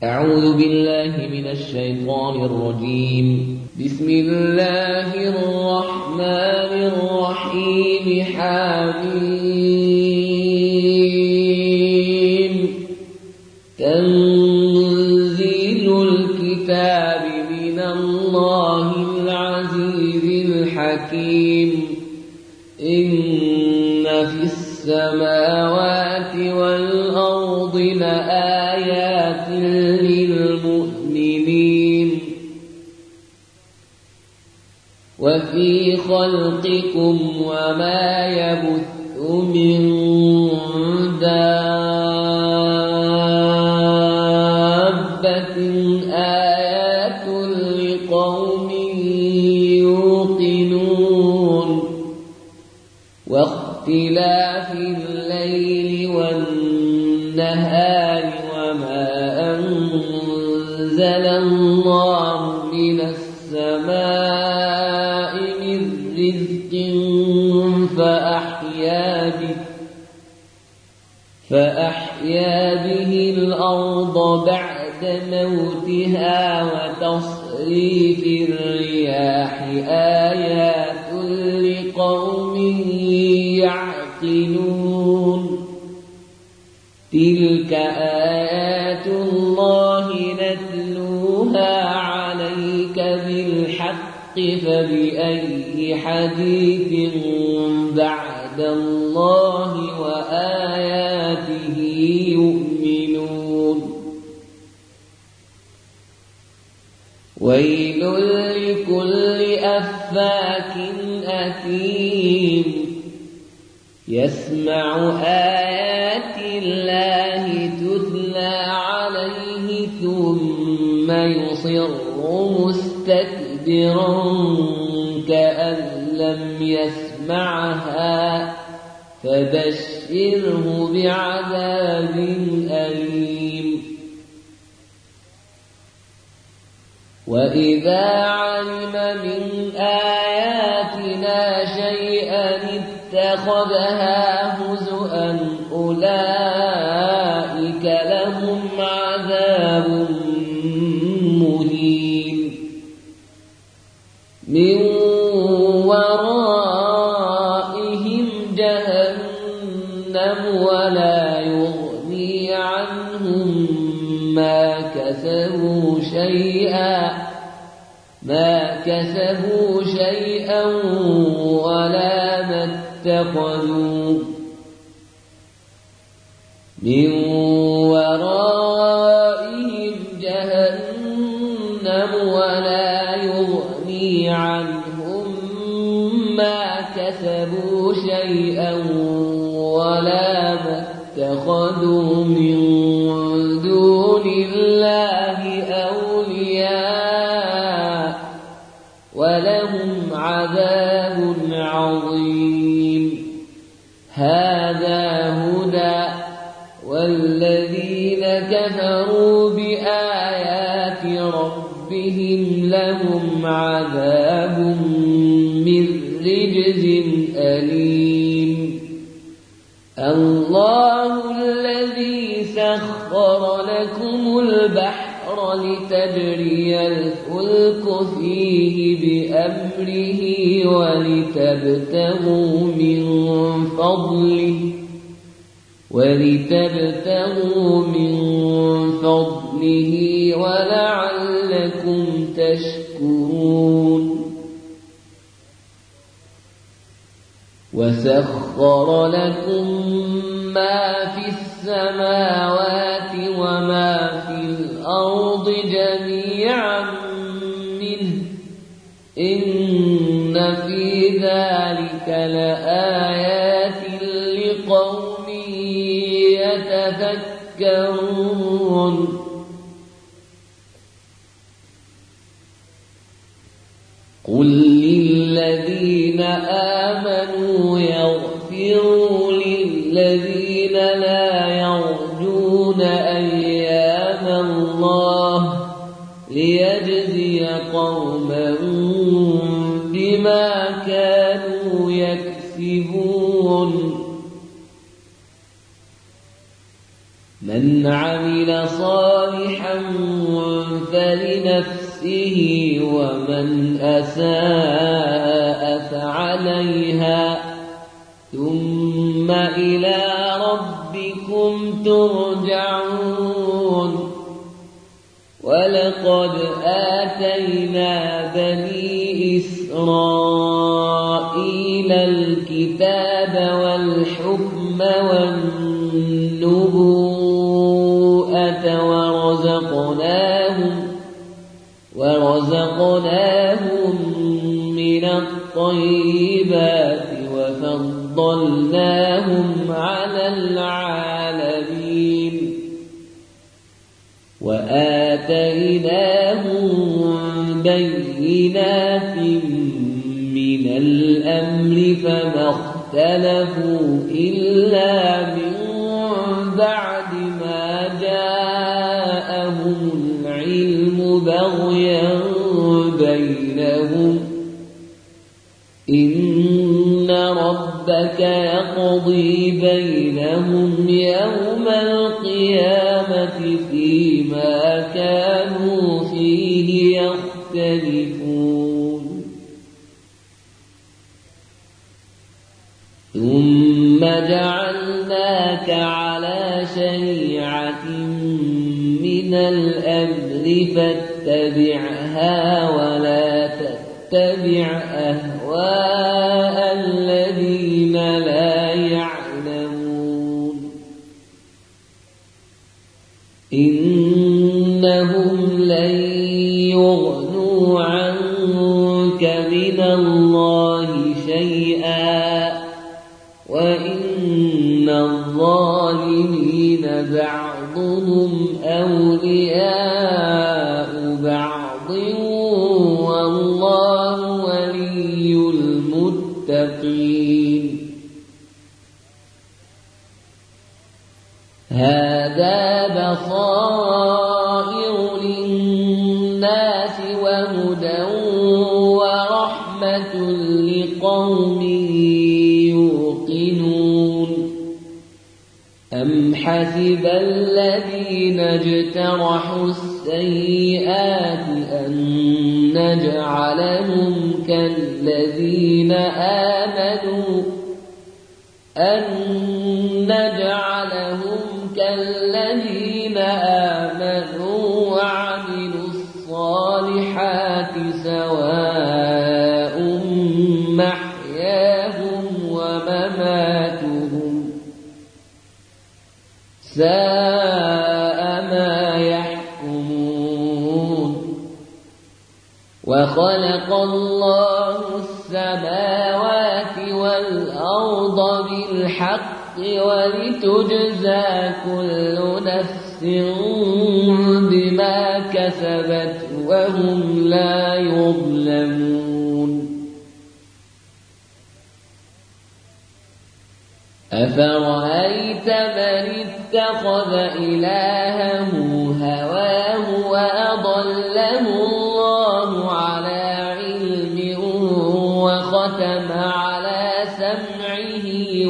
أعوذ بالله من الشيطان الرجيم. بسم الله الرحمن الرحيم. حميم. تنزيل الكتاب من الله العزيز الحكيم. إن في السماوات والأرض لآيات للمؤمنين وفي خلقكم وما يبث من دابة آيات لقوم يوقنون واختلاف الليل والنهار وما أنزل الله من السماء من رزق فأحيا به الأرض بعد موتها وتصريف الرياح آيات لقوم يعقلون. تلك آيات الله نتلوها عليك بالحق فبأي حديث بعد الله وآياته يؤمنون. ويل لكل أفاك أثيم يسمع آيات الله تتلى عليه ثم يصر مستكبرا كأن لم يسمعها فبشره بعذاب أليم. وإذا علم من آياتنا شيئا اتخذها هزؤا أولئك لهم عذاب مهين. من ورائهم جهنم ولا يغني عنهم ما كسبوا شيئا ولا ما اتخذوا. من ورائهم جهنم ولا يغني عنهم ما كسبوا شيئا ولا ما اتخذوا من دون الله أولياء ولهم عذاب عظيم. هذا هدى والذين كفروا بآيات ربهم لهم عذاب من رجز أليم. الله الذي سخر لكم البحر لتجري الفلك فيه بأمره ولتبتغوا من فضله ولعلكم تشكرون. وسخر لكم ما في السماوات وما في الأرض جميعا منه إن في ذلك لآيات لقوم يتفكرون. قل للذين آمنوا يغفروا للذين لا يرجون أيام الله ليجزي قوما بما كانوا يكسبون. من عمل عمل صالحا فلنفسه ومن أساء فعليها ثم إلى ربكم ترجعون ولقد آتينا بني إسرائيل الكتاب والحكم والنبوءة ورزقناهم من الطيبات وفضلناهم على العالمين وآتيناهم بينات من الأمر فما اختلفوا إلا من بعد ما جاءهم العلم بغيا بينهم إن ربك يقضي بينهم يوم القيامة فيما كانوا فيه يختلفون ثم جعلناك على شريعة من الأمر فاتبعها ولا تتبع أهواء الذين لا يعلمون إنهم لن يغنوا عنك من الله شيئا وإن الظالمين بعضهم أولياء بعض والله ولي المتقين هذا بصائر للناس وهدى ورحمة لقوم يوقنون أم حسب الذين اجترحوا السيئات أن نجعلهم كالذين آمنوا وعملوا الصالحات سواء محياهم ومماتهم ساء ما يحكمون وخلق الله السماوات والأرض بالحق ولتجزى كل نفس بما كسبت وهم لا يظلمون أفرأيت من اتخذ إلهه هواه وأضله الله على علم وختم على سمعه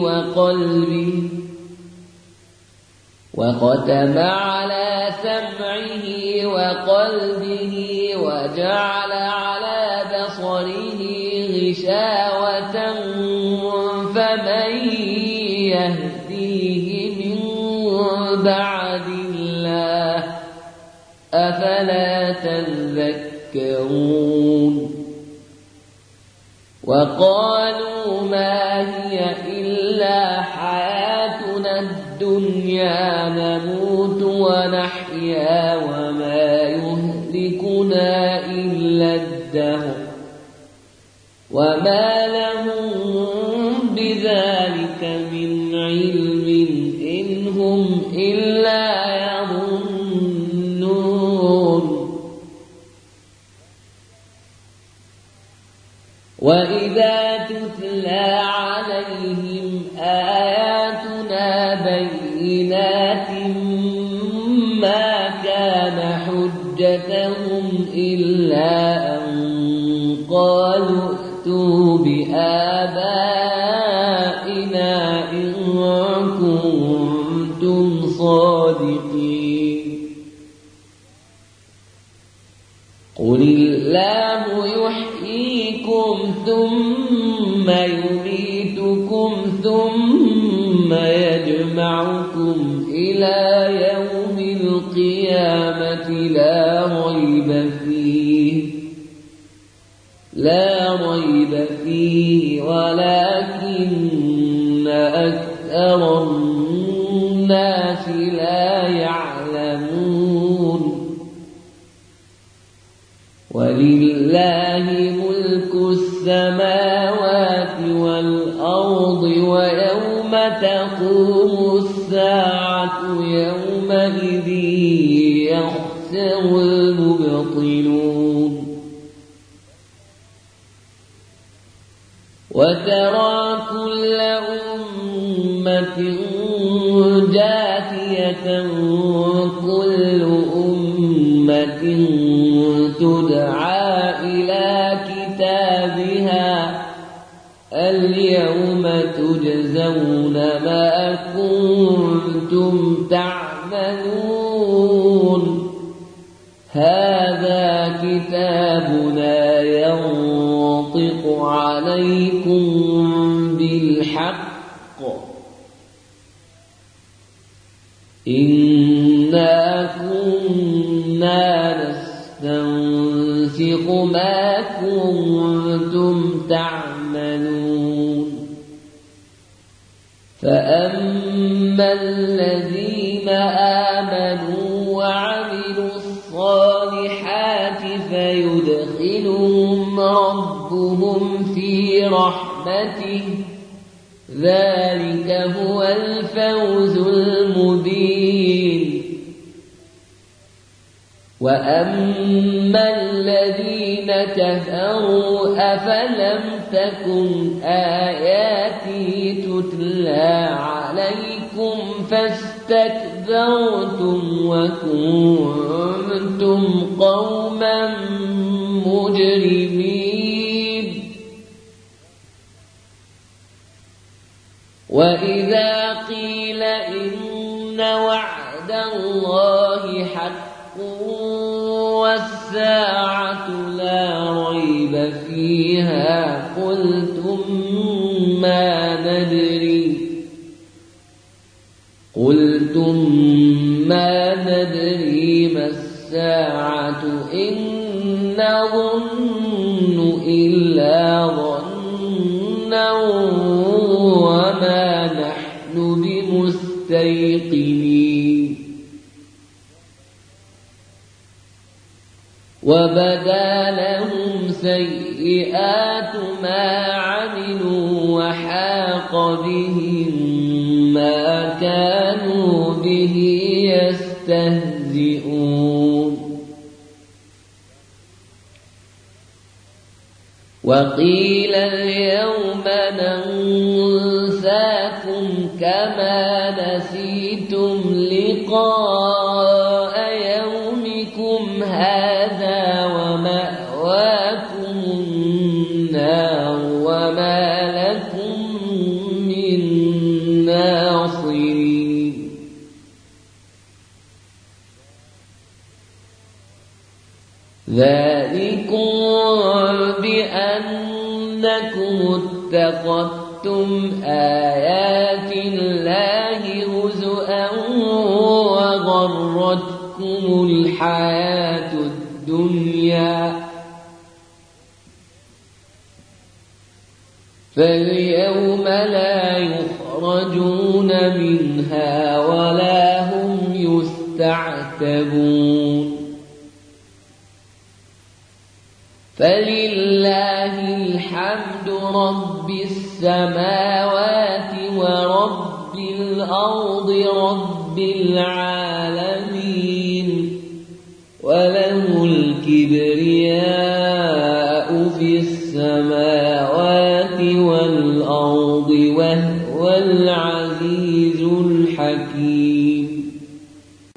وقلبه وجعل على بصره غشاوة فمن يهديه من بعد الله أفلا تذكرون وقالوا ما هي إلا حياتنا الدنيا نموت ونحيا وما يهلكنا إلا الدهر وما لهم بذلك من علم إن هم إلا يظنون وإذا تتلى عليهم آياتنا بينات ما كان حجتهم إلا أن قالوا ائتوا بآبائنا إن كنتم صادقين قل الله يحييكم ثم يميتكم ثم يجمعكم إلى يوم القيامة لا ريب فيه ولكن أكثر الناس لا يعلمون ولله ملك السماوات والأرض ويوم تقوم الساعة يومئذ يخسر المبطلون وترى كل أمة جاثية كل أمة تدعى إلى كتابها اليوم تجزون ما كنتم تعملون هذا كتابنا ينطق عليكم بالحق إنا كنا نستنسخ ما كنتم تعملون فأما الذين آمنوا وعملوا الصالحات فيدخلهم ربهم في رحمته ذلك هو الفوز المبين وأما الذين كفروا أفلم تكن آياتي تتلى عليكم فاستكبرتم وكنتم قوما مجرمين وإذا قيل إن وعد الله حق والساعة لا ريب فيها قلتم ما ندري ما الساعة إن نظن إلا ظنا وما نحن بمستيقنين وبدا لهم سيئات ما عملوا وحاق بهم ما كانوا به يستهزئون وقيل اليوم ننساكم كما نسيتم لقاء يومكم هذا ومأواكم النار وما لكم من ناصرين ذلكم بأنكم اتخذتم آيات الله هزؤا وغرتكم الحياة الدنيا فاليوم لا يخرجون منها ولا هم يستعتبون فلله الحمد رب السماوات ورب الأرض رب العالمين وله الكبرياء